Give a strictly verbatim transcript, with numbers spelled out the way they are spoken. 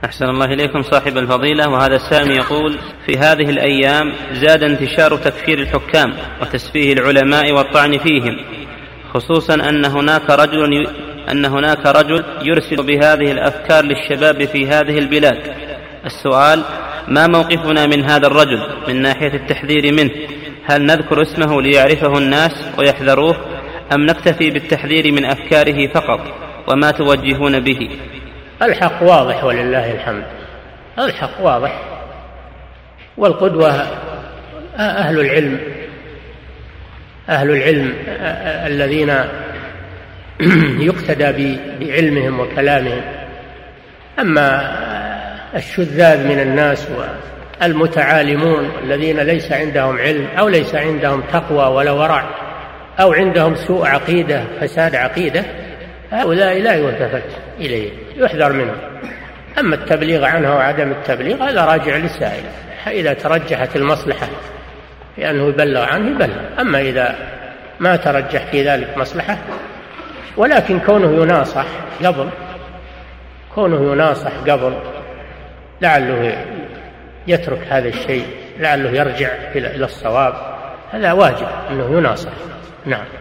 أحسن الله إليكم صاحب الفضيلة. وهذا السائل يقول: في هذه الأيام زاد انتشار تكفير الحكام وتسفيه العلماء والطعن فيهم، خصوصا أن هناك رجل أن هناك رجل يرسل بهذه الأفكار للشباب في هذه البلاد. السؤال: ما موقفنا من هذا الرجل من ناحية التحذير منه؟ هل نذكر اسمه ليعرفه الناس ويحذروه، أم نكتفي بالتحذير من أفكاره فقط؟ وما توجهون به؟ الحق واضح ولله الحمد، الحق واضح، والقدوة أهل العلم، أهل العلم الذين يقتدى بعلمهم وكلامهم. أما الشذاذ من الناس والمتعالمون الذين ليس عندهم علم أو ليس عندهم تقوى ولا ورع أو عندهم سوء عقيدة فساد عقيدة، هؤلاء لا يلتفت إليه، يحذر منهم. أما التبليغ عنه وعدم التبليغ هذا راجع للسائل، إذا ترجحت المصلحة لأنه يبلغ عنه يبلغ، أما إذا ما ترجح في ذلك مصلحة. ولكن كونه يناصح قبل كونه يناصح قبل لعله يترك هذا الشيء، لعله يرجع إلى الصواب، هذا واجب أنه يناصح. نعم.